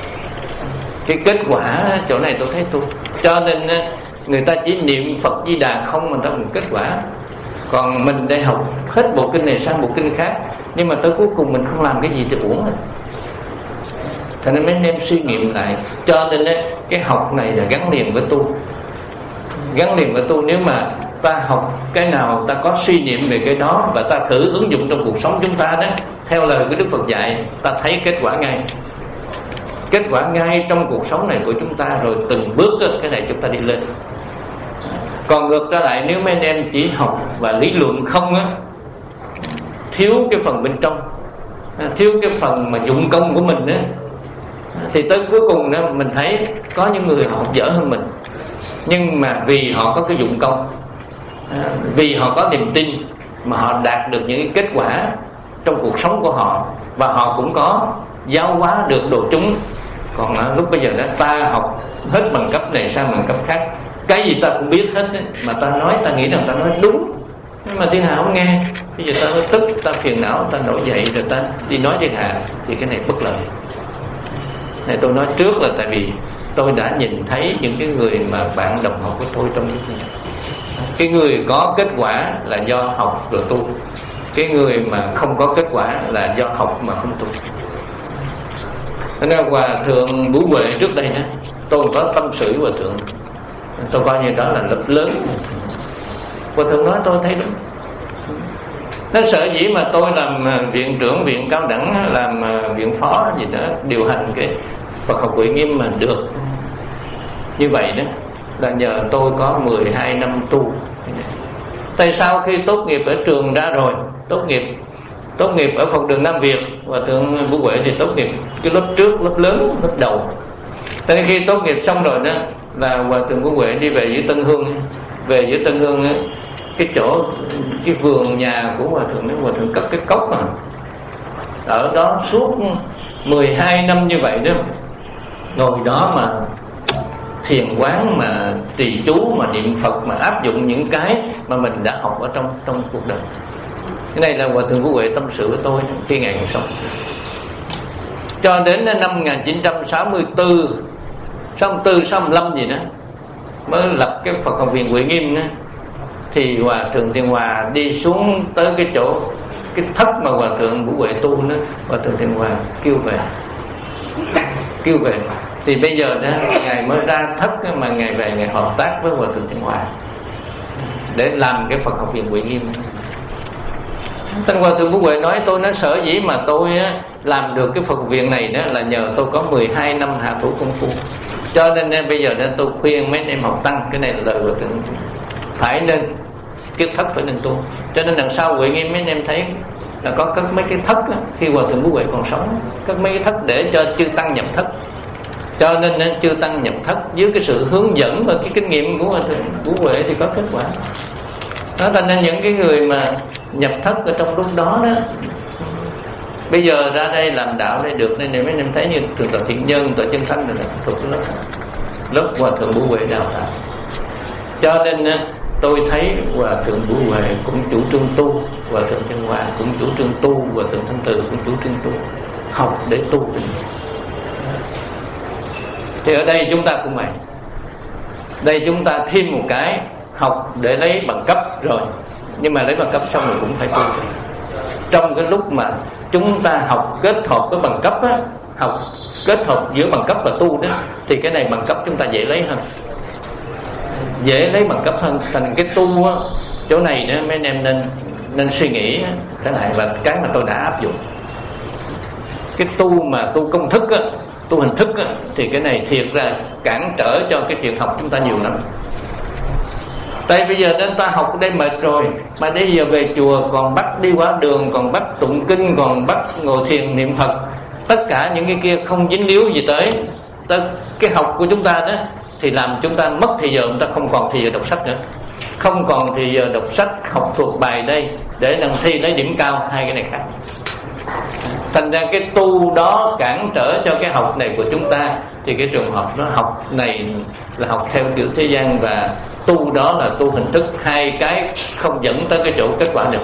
Cái kết quả chỗ này tôi thấy tu. Cho nên người ta chỉ niệm Phật Di Đà không mà ta cũng kết quả. Còn mình đây học hết bộ kinh này sang bộ kinh khác, nhưng mà tới cuối cùng mình không làm cái gì thì uổng rồi. Thành nên mấy anh em suy nghiệm lại. Cho nên cái học này là gắn liền với tu, gắn liền với tu. Nếu mà ta học cái nào ta có suy niệm về cái đó và ta thử ứng dụng trong cuộc sống chúng ta đó, theo lời của Đức Phật dạy, ta thấy kết quả ngay. Kết quả ngay trong cuộc sống này của chúng ta, rồi từng bước đó, cái này chúng ta đi lên. Còn ngược ra lại, nếu mấy anh em chỉ học và lý luận không á, thiếu cái phần bên trong, thiếu cái phần mà dụng công của mình á, thì tới cuối cùng đó mình thấy có những người họ học dở hơn mình, nhưng mà vì họ có cái dụng công, vì họ có niềm tin mà họ đạt được những cái kết quả trong cuộc sống của họ, và họ cũng có giáo hóa được đồ chúng. Còn à, lúc bây giờ đó ta học hết bằng cấp này sang bằng cấp khác, cái gì ta cũng biết hết ấy, mà ta nói ta nghĩ rằng ta nói đúng, nhưng mà thiên hạ không nghe. Bây giờ ta nói tức, ta phiền não, ta nổi dậy rồi ta đi nói thiên hạ, thì cái này bất lợi. Này tôi nói trước là tại vì tôi đã nhìn thấy những cái người mà bạn đồng học của tôi trong lúc này. Cái người có kết quả là do học rồi tu, cái người mà không có kết quả là do học mà không tu. Nên là Hòa Thượng Vũ Huệ trước đây đó, tôi có tâm sự Hòa Thượng, tôi coi như đó là lớp lớn. Hòa Thượng nói tôi thấy đúng. Nó sợ dĩ mà tôi làm viện trưởng viện cao đẳng, làm viện phó gì đó, điều hành cái Phật học Huệ Nghiêm mà được như vậy đó là nhờ tôi có mười hai năm tu. Tại sao khi tốt nghiệp ở trường ra rồi, tốt nghiệp tốt nghiệp ở Phật đường Nam Việt, Hòa Thượng Vũ Huệ thì tốt nghiệp cái lớp trước, lớp lớn, lớp đầu. Tới khi tốt nghiệp xong rồi đó là Hòa Thượng Vũ Huệ đi về dưới Tân Hương. Về dưới Tân Hương ấy, cái chỗ cái vườn nhà của Hòa Thượng, Hòa Thượng cất cái cốc mà ở đó suốt mười hai năm như vậy đó, ngồi đó mà thiền quán, mà trì chú, mà niệm Phật, mà áp dụng những cái mà mình đã học ở trong trong cuộc đời. Cái này là Hòa Thượng Vũ Huệ tâm sự với tôi khi ngày còn sống. Cho đến năm một nghìn chín trăm sáu mươi tư, sáu mươi tư, sáu mươi lăm gì đó mới lập cái Phật học viện Huệ Nghiêm đó. Thì Hòa Thượng Thiên Hòa đi xuống tới cái chỗ cái thất mà Hòa Thượng Vũ Huệ tu đó, Hòa Thượng Thiên Hòa kêu về, kêu về. Thì bây giờ đó ngài mới ra thất mà ngài về ngài hợp tác với Hòa Thượng Thiên Hòa để làm cái Phật học viện Huệ Nghiêm. Tân Hòa Thượng Vũ Huệ nói tôi nói sở dĩ mà tôi làm được cái Phật viện này đó là nhờ tôi có mười hai năm hạ thủ công phu. Cho nên bây giờ đó tôi khuyên mấy anh em học tăng, cái này là lời Hòa Thượng, phải nên kiếp thất phải nên tu. Cho nên đằng sau Huệ Nghiêm mấy anh em thấy là có cất mấy cái thất á, khi Hòa Thượng Bố Huệ còn sống, cất mấy cái thất để cho chư tăng nhập thất. Cho nên á, chư tăng nhập thất dưới cái sự hướng dẫn và cái kinh nghiệm của Hòa Thượng Bố Huệ thì có kết quả. Đó, thành ra những cái người mà nhập thất ở trong lúc đó đó, bây giờ ra đây làm đạo đây được, nên mấy em thấy như Thượng tọa Thiện Nhân, tọa Chân Thanh rồi đó, thuộc lớp lớp Hòa Thượng Bố Huệ đào tạo. Cho nên á, tôi thấy Hòa Thượng Bố Huệ cũng chủ trương tu, Hòa Thượng Chân Hoa cũng chủ trương tu, Hòa Thượng Thanh Từ cũng chủ trương tu, học để tu. Thì ở đây chúng ta cũng vậy. Đây chúng ta thêm một cái, học để lấy bằng cấp rồi, nhưng mà lấy bằng cấp xong rồi cũng phải tu. Trong cái lúc mà chúng ta học kết hợp với bằng cấp á, học kết hợp giữa bằng cấp và tu đó, thì cái này bằng cấp chúng ta dễ lấy hơn, dễ lấy bằng cấp hơn. Thành cái tu á, chỗ này đó mấy anh em nên nên suy nghĩ cái này là cái mà tôi đã áp dụng. Cái tu mà tu công thức á, tu hình thức á, thì cái này thiệt ra cản trở cho cái chuyện học chúng ta nhiều lắm. Tại bây giờ đến ta học ở đây mệt rồi, mà bây giờ về chùa còn bắt đi qua đường, còn bắt tụng kinh, còn bắt ngồi thiền niệm Phật, tất cả những cái kia không dính líu gì tới. Cái học của chúng ta đó thì làm chúng ta mất thời giờ, chúng ta không còn thời giờ đọc sách nữa, không còn thời giờ đọc sách, học thuộc bài đây để lần thi lấy điểm cao, hai cái này khác. Thành ra cái tu đó cản trở cho cái học này của chúng ta, thì cái trường hợp đó, học này là học theo kiểu thế gian, và tu đó là tu hình thức, hai cái không dẫn tới cái chỗ kết quả được.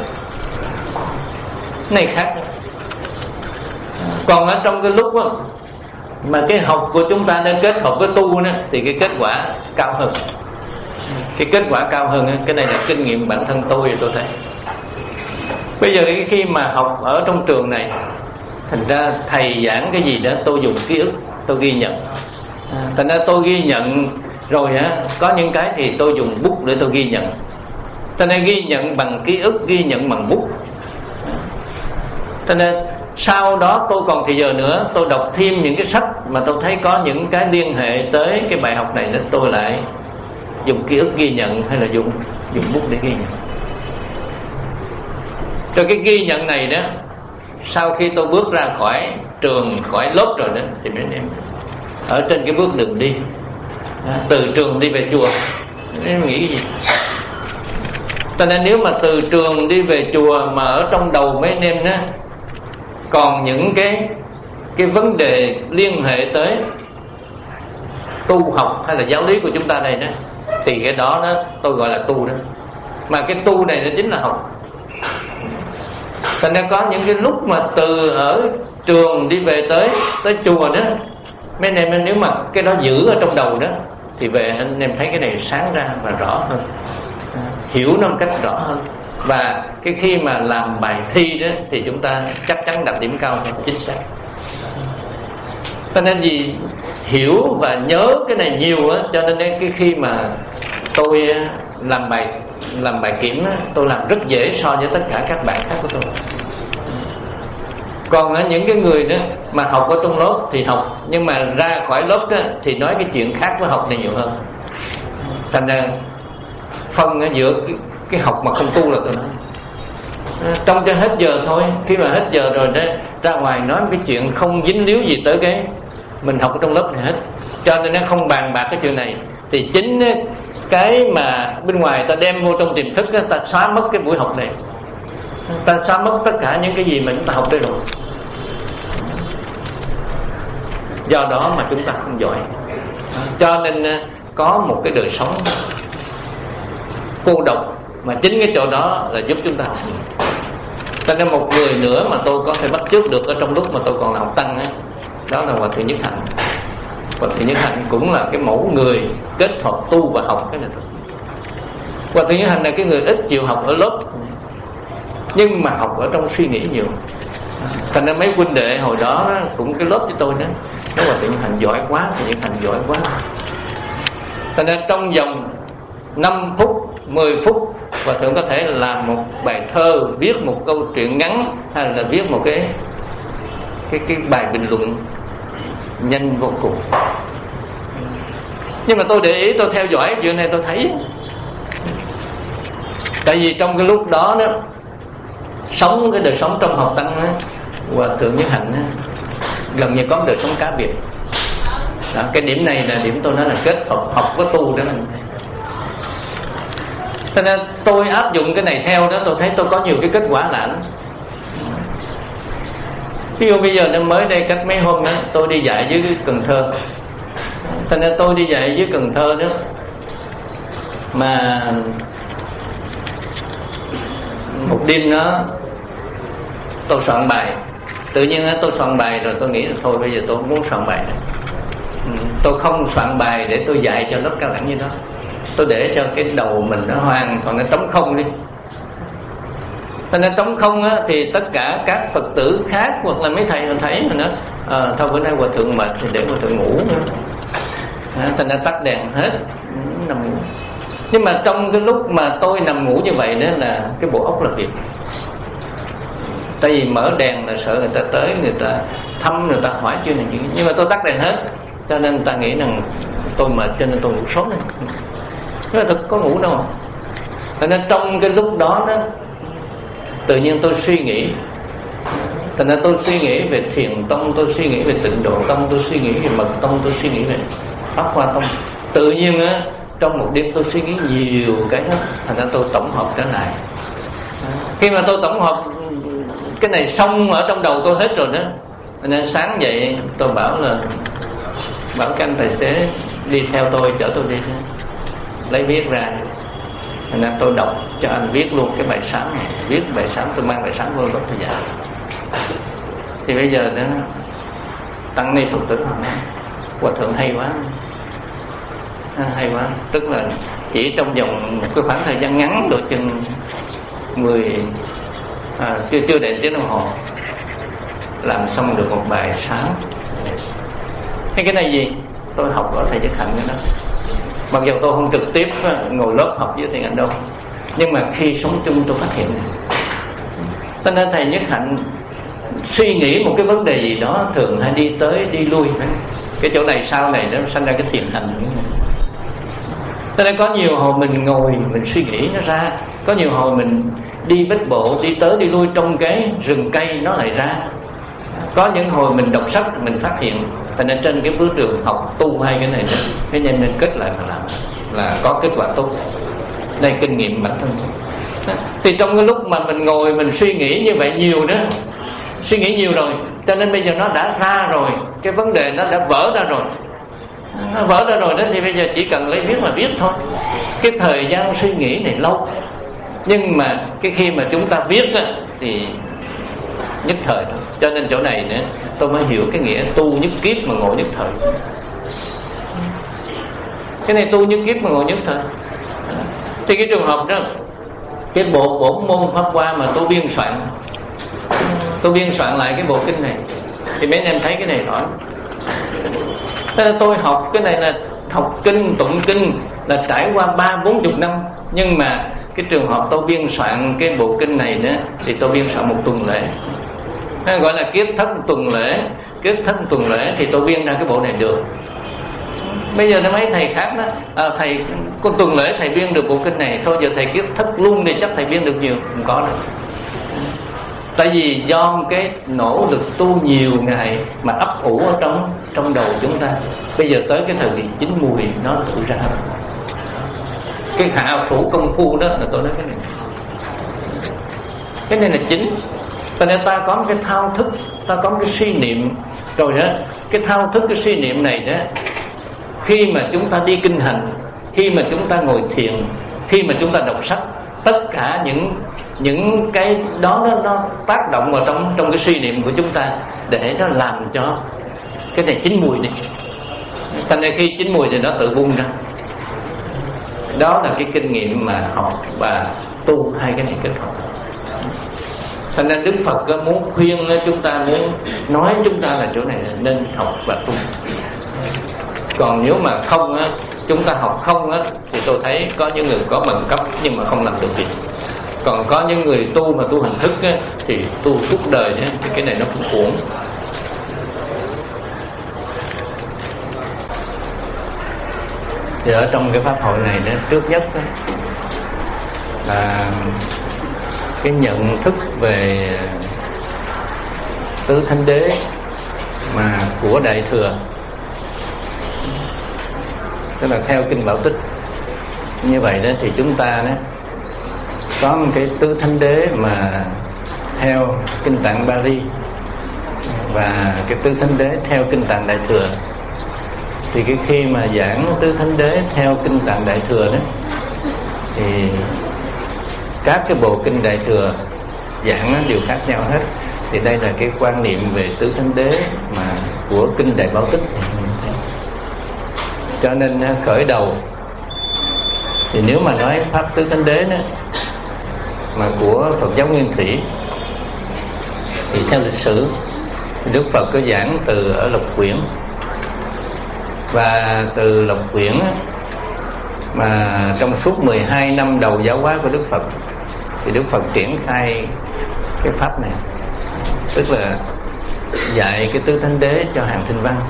Này khác. Còn ở trong cái lúc đó, mà cái học của chúng ta nên kết hợp với tu đó, thì cái kết quả cao hơn. Cái kết quả cao hơn, cái này là kinh nghiệm bản thân tôi tôi thấy. Bây giờ khi mà học ở trong trường này, thành ra thầy giảng cái gì đó tôi dùng ký ức, tôi ghi nhận. Thành ra tôi ghi nhận rồi á, có những cái thì tôi dùng bút để tôi ghi nhận. Thành ra ghi nhận bằng ký ức, ghi nhận bằng bút. Thành ra sau đó tôi còn thì giờ nữa, tôi đọc thêm những cái sách mà tôi thấy có những cái liên hệ tới cái bài học này, nên tôi lại dùng ký ức ghi nhận, hay là dùng dùng bút để ghi nhận. Rồi cái ghi nhận này đó, sau khi tôi bước ra khỏi trường, khỏi lớp rồi đó, thì mấy em ở trên cái bước đường đi, từ trường đi về chùa, em nghĩ cái gì? Cho nên nếu mà từ trường đi về chùa mà ở trong đầu mấy anh em đó còn những cái cái vấn đề liên hệ tới tu học hay là giáo lý của chúng ta đây đó, thì cái đó đó tôi gọi là tu đó. Mà cái tu này nó chính là học. Thành ra có những cái lúc mà từ ở trường đi về tới tới chùa đó, mấy anh em nếu mà cái đó giữ ở trong đầu đó, thì về anh em thấy cái này sáng ra và rõ hơn, hiểu nó một cách rõ hơn. Và cái khi mà làm bài thi đó thì chúng ta chắc chắn đạt điểm cao hơn, chính xác. Cho nên vì hiểu và nhớ cái này nhiều á, cho nên cái khi mà tôi làm bài làm bài kiểm á, tôi làm rất dễ so với tất cả các bạn khác của tôi. Còn ở những cái người đó mà học ở trong lớp thì học, nhưng mà ra khỏi lớp đó thì nói cái chuyện khác với học này nhiều hơn. Thành ra phân ở giữa cái, cái học mà không tu là tôi nói trong cho hết giờ thôi. Khi mà hết giờ rồi đó, ra ngoài nói cái chuyện không dính líu gì tới cái mình học ở trong lớp này hết, cho nên nó không bàn bạc cái chuyện này. Thì chính cái mà bên ngoài ta đem vô trong tiềm thức đó, ta xóa mất cái buổi học này, ta xóa mất tất cả những cái gì mà chúng ta học đây rồi. Do đó mà chúng ta không giỏi, cho nên có một cái đời sống cô độc. Mà chính cái chỗ đó là giúp chúng ta học. Cho nên một người nữa mà tôi có thể bắt chước được ở trong lúc mà tôi còn là học tăng ấy, đó là Hòa Thượng Nhất Hạnh. Hòa Thượng Nhất Hạnh cũng là cái mẫu người kết hợp tu và học cái này thôi. Hòa Thượng Nhất Hạnh là cái người ít chịu học ở lớp, nhưng mà học ở trong suy nghĩ nhiều. Thành ra mấy huynh đệ hồi đó cũng cái lớp với tôi đó, nói Hòa Thượng Nhất Hạnh giỏi quá, Hòa Thượng Nhất Hạnh giỏi quá. Thành ra trong vòng năm phút, mười phút, Hòa Thượng có thể làm một bài thơ, viết một câu chuyện ngắn, hay là viết một cái cái cái bài bình luận nhanh vô cùng. Nhưng mà tôi để ý, tôi theo dõi chuyện này tôi thấy, tại vì trong cái lúc đó đó sống cái đời sống trong học tăng á, Hòa thượng Nhất Hạnh á, gần như có đời sống cá biệt. Đó, cái điểm này là điểm tôi nói là kết hợp học với tu đó. Cho nên tôi áp dụng cái này theo đó, tôi thấy tôi có nhiều cái kết quả lạ lắm. Ví dụ bây giờ năm mới đây cách mấy hôm đó tôi đi dạy dưới Cần Thơ. Cho nên tôi đi dạy dưới Cần Thơ đó, mà một đêm đó tôi soạn bài. Tự nhiên tôi soạn bài rồi tôi nghĩ là thôi bây giờ tôi không muốn soạn bài nữa. Tôi không soạn bài để tôi dạy cho lớp cao đẳng như đó. Tôi để cho cái đầu mình nó hoàn toàn nó trống không đi. Cho nên trống không á, thì tất cả các Phật tử khác hoặc là mấy thầy mình thấy mà nó à, thôi bữa nay Hòa thượng mệt thì để Hòa thượng ngủ nữa. À, thành ra tắt đèn hết, nằm ngủ. Nhưng mà trong cái lúc mà tôi nằm ngủ như vậy đó là cái bộ óc làm việc. Tại vì mở đèn là sợ người ta tới, người ta thăm, người ta hỏi chưa này chuyện. Nhưng mà tôi tắt đèn hết, cho nên người ta nghĩ rằng tôi mệt cho nên tôi ngủ sớm này. Nhưng mà thực có ngủ đâu. Cho nên trong cái lúc đó đó, tự nhiên tôi suy nghĩ. Cho nên tôi suy nghĩ về thiền tông, tôi suy nghĩ về tịnh độ tông, tôi suy nghĩ về mật tông, tôi suy nghĩ về Pháp Hoa tông. Tự nhiên á, trong một đêm tôi suy nghĩ nhiều cái hết, thành ra tôi tổng hợp trở lại. Khi mà tôi tổng hợp cái này xong ở trong đầu tôi hết rồi đó, nên sáng dậy tôi bảo là bảo các anh tài xế đi theo tôi, chở tôi đi, lấy viết ra. Thành ra tôi đọc cho anh viết luôn cái bài sáng này, viết bài sáng, tôi mang bài sáng vô lớp tôi dạy. Thì bây giờ đó tăng ni Phật tử hỏi Hòa thượng hay quá, hay quá. Tức là chỉ trong vòng một cái khoảng thời gian ngắn độ chừng mười à, chưa chưa đến tiếng đồng hồ làm xong được một bài sáng. Cái cái này gì tôi học ở thầy Nhất Hạnh nữa đó. Mặc dù tôi không trực tiếp ngồi lớp học với thầy Anh đâu, nhưng mà khi sống chung tôi phát hiện. Cho nên thầy Nhất Hạnh suy nghĩ một cái vấn đề gì đó thường hay đi tới đi lui. Cái chỗ này sau này nó sanh ra cái thiền hành. Cho nên có nhiều hồi mình ngồi mình suy nghĩ nó ra, có nhiều hồi mình đi bách bộ đi tới đi lui trong cái rừng cây nó lại ra, có những hồi mình đọc sách mình phát hiện. Cho nên trên cái bước đường học tu hai cái này đó, cái nhân nên kết lại mà làm là có kết quả tốt. Đây kinh nghiệm bản thân. Thì trong cái lúc mà mình ngồi mình suy nghĩ như vậy nhiều đó, suy nghĩ nhiều rồi, cho nên bây giờ nó đã ra rồi, cái vấn đề nó đã vỡ ra rồi. Nó vỡ ra rồi đó thì bây giờ chỉ cần lấy viết là viết thôi. Cái thời gian suy nghĩ này lâu, nhưng mà cái khi mà chúng ta viết á, thì nhất thời thôi. Cho nên chỗ này nữa tôi mới hiểu cái nghĩa tu nhất kiếp mà ngộ nhất thời. Cái này tu nhất kiếp mà ngộ nhất thời. Thì cái trường hợp đó, cái bộ bổn môn Pháp Hoa mà tôi biên soạn, tôi biên soạn lại cái bộ kinh này, thì mấy anh em thấy cái này rõ. Tôi học cái này là học kinh, tụng kinh là trải qua ba bốn chục năm, nhưng mà cái trường hợp tôi biên soạn cái bộ kinh này nữa thì tôi biên soạn một tuần lễ. Nó gọi là kiếp thất tuần lễ. Kiếp thất tuần lễ thì tôi biên ra cái bộ này được. Bây giờ nó mấy thầy khác đó à, thầy con tuần lễ thầy biên được bộ kinh này, thôi giờ thầy kiếp thất luôn thì chắc thầy biên được nhiều. Không có đâu. Tại vì do cái nỗ lực tu nhiều ngày mà ấp ủ ở trong trong đầu chúng ta, bây giờ tới cái thời kỳ chín mùi nó tự ra. Cái hạ thủ công phu đó là tôi nói cái này. Cái này là chính. Cho nên ta có một cái thao thức, ta có một cái suy niệm rồi đó. Cái thao thức, cái suy niệm này đó, khi mà chúng ta đi kinh hành, khi mà chúng ta ngồi thiền, khi mà chúng ta đọc sách, tất cả những những cái đó nó, nó tác động vào trong trong cái suy niệm của chúng ta để nó làm cho cái này chín mùi đi. Thành ra khi chín mùi thì nó tự bung ra. Đó là cái kinh nghiệm mà học và tu hai cái này kết hợp. Thành ra Đức Phật muốn khuyên chúng ta, muốn nói chúng ta là chỗ này là nên học và tu. Còn nếu mà không á, chúng ta học không á, thì tôi thấy có những người có bằng cấp nhưng mà không làm được việc. Còn có những người tu mà tu hình thức á, thì tu suốt đời á, thì cái này nó cũng uổng. Thì ở trong cái pháp hội này đó, trước nhất đó, là cái nhận thức về tứ thánh đế mà của Đại Thừa, tức là theo kinh Bảo Tích như vậy đó, thì chúng ta đó có một cái tứ thánh đế mà theo kinh Tạng Bali và cái tứ thánh đế theo kinh Tạng Đại Thừa. Thì cái khi mà giảng tứ thánh đế theo kinh Tạng Đại Thừa đó, thì các cái bộ kinh Đại Thừa giảng nó đều khác nhau hết. Thì đây là cái quan niệm về tứ thánh đế mà của kinh Đại Bảo Tích. Cho nên khởi đầu thì nếu mà nói pháp tứ thánh đế đó mà của Phật giáo Nguyên Thủy, thì theo lịch sử Đức Phật có giảng từ ở Lộc Quyển, và từ Lộc Quyển mà trong suốt mười hai năm đầu giáo hóa của Đức Phật thì Đức Phật triển khai cái pháp này, tức là dạy cái tứ thánh đế cho hàng Thanh văn.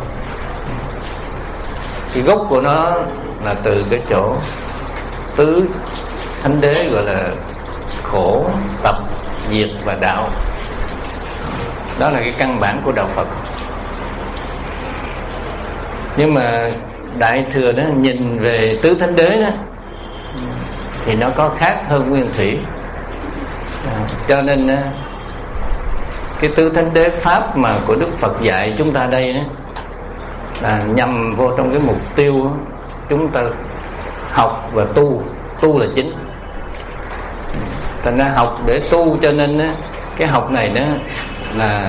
Cái gốc của nó là từ cái chỗ tứ thánh đế gọi là khổ, tập, diệt và đạo. Đó là cái căn bản của đạo Phật. Nhưng mà Đại Thừa đó nhìn về tứ thánh đế đó thì nó có khác hơn Nguyên Thủy. Cho nên cái tứ thánh đế pháp mà của Đức Phật dạy chúng ta đây đó là nhằm vô trong cái mục tiêu chúng ta học và tu. Tu là chính. Thành ra học để tu, cho nên cái học này đó là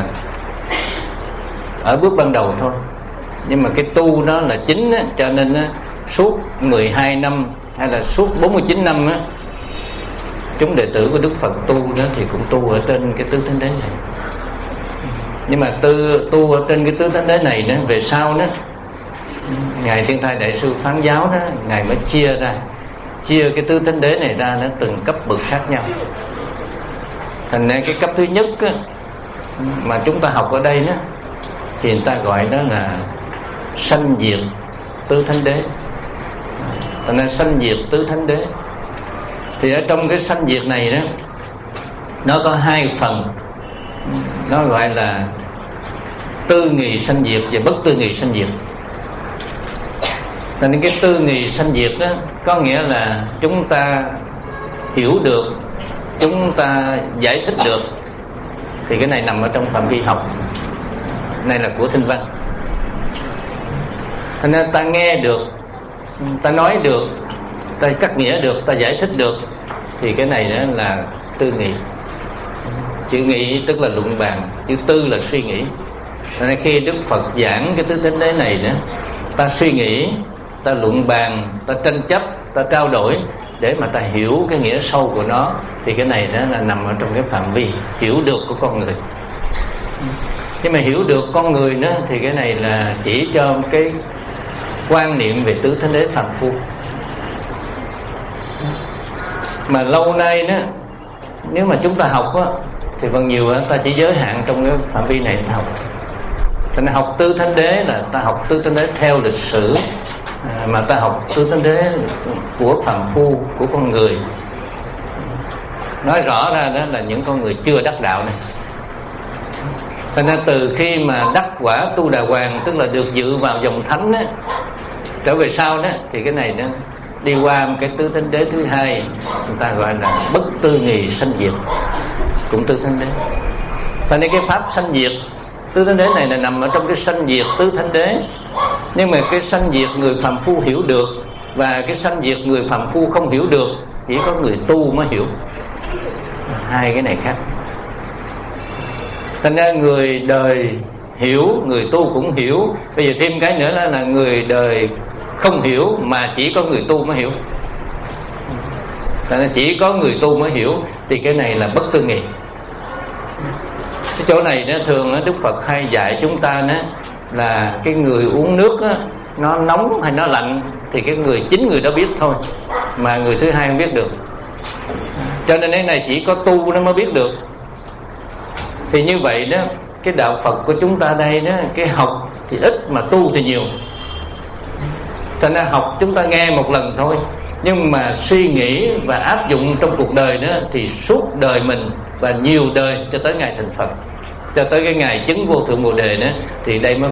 ở bước ban đầu thôi. Nhưng mà cái tu nó là chính á, cho nên á, suốt mười hai năm hay là suốt bốn mươi chín năm á, chúng đệ tử của Đức Phật tu đó thì cũng tu ở trên cái tứ thánh đế này. Nhưng mà tư, tu ở trên cái tứ thánh đế này đó, về sau đó Ngài Thiên Thai Đại Sư Phán Giáo đó, Ngài mới chia ra, chia cái tứ thánh đế này ra nó từng cấp bậc khác nhau. Thành ra cái cấp thứ nhất á, mà chúng ta học ở đây đó, thì người ta gọi đó là sanh diệt tứ thánh đế. Thành ra sanh diệt tứ thánh đế. Thì ở trong cái sanh diệt này đó, nó có hai phần. Nó gọi là tư nghì sanh diệt và bất tư nghì sanh diệt. Nên cái tư nghì sanh diệt đó có nghĩa là chúng ta hiểu được, chúng ta giải thích được, thì cái này nằm ở trong phạm vi học. Này là của Thanh văn. Thành ra ta nghe được, ta nói được, ta cắt nghĩa được, ta giải thích được, thì cái này đó là tư nghị. Chữ nghị tức là luận bàn, chữ tư là suy nghĩ. Nên khi Đức Phật giảng cái tứ thánh đế này đó, ta suy nghĩ, ta luận bàn, ta tranh chấp, ta trao đổi để mà ta hiểu cái nghĩa sâu của nó, thì cái này đó là nằm ở trong cái phạm vi hiểu được của con người. Nhưng mà hiểu được con người đó thì cái này là chỉ cho cái quan niệm về tứ thánh đế phàm phu. Mà lâu nay đó, nếu mà chúng ta học á, thì phần nhiều á, ta chỉ giới hạn trong cái phạm vi này ta học. Thành ra học tứ thánh đế là ta học tứ thánh đế theo lịch sử, à, mà ta học tứ thánh đế của phàm phu, của con người. Nói rõ ra đó là những con người chưa đắc đạo này. Thành ra từ khi mà đắc quả tu đà hoàng, tức là được dự vào dòng thánh á, trở về sau đó, thì cái này nó đi qua một cái tứ thánh đế thứ hai, người ta gọi là bất tư nghì sanh diệt, cũng tứ thánh đế. Thành ra cái pháp sanh diệt tứ thánh đế này là nằm ở trong cái sanh diệt tứ thánh đế. Nhưng mà cái sanh diệt người phàm phu hiểu được, và cái sanh diệt người phàm phu không hiểu được, chỉ có người tu mới hiểu. Hai cái này khác. Thành ra người đời hiểu, người tu cũng hiểu. Bây giờ thêm cái nữa là, là người đời không hiểu, mà chỉ có người tu mới hiểu. Thành ra chỉ có người tu mới hiểu, thì cái này là bất tư nghì. Cái chỗ này đó, thường đó, Đức Phật hay dạy chúng ta đó, là cái người uống nước đó, nó nóng hay nó lạnh thì cái người chính người đó biết thôi, mà người thứ hai không biết được. Cho nên cái này chỉ có tu nó mới biết được. Thì như vậy đó, cái đạo Phật của chúng ta đây đó, cái học thì ít mà tu thì nhiều. Cho nên học chúng ta nghe một lần thôi, nhưng mà suy nghĩ và áp dụng trong cuộc đời nữa thì suốt đời mình và nhiều đời cho tới ngày thành Phật, cho tới cái ngày chứng vô thượng Bồ đề nữa, thì đây mới